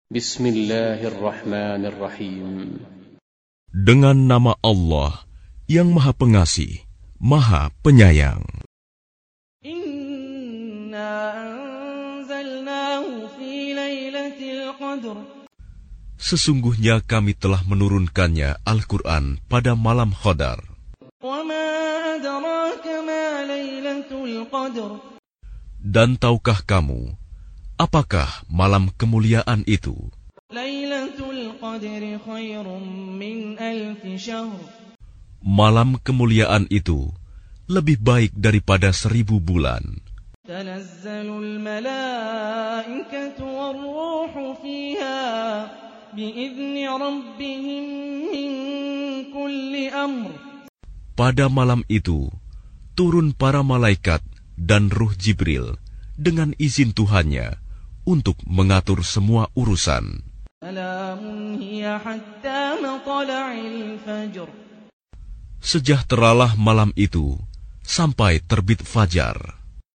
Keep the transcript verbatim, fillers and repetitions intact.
Bismillahirrahmanirrahim. Dengan nama Allah yang Maha Pengasih, Maha Penyayang. Inna anzalnahu fi lailatul qadr. Sesungguhnya kami telah menurunkannya Al-Quran pada malam Qadar. Wa ma adraka ma lailatul qadr. Dan tahukah kamu, apakah malam kemuliaan itu? Lailatul qadri khairum min alfi syahr. Malam kemuliaan itu lebih baik daripada seribu bulan. Tanazzalul malaikatu war-ruhu fiha bi'izni rabbihim min kulli amr. Pada malam itu turun para malaikat dan ruh Jibril dengan izin Tuhannya untuk mengatur semua urusan. Salamun hiya hatta matla'il fajr. Sejahteralah malam itu sampai terbit fajar.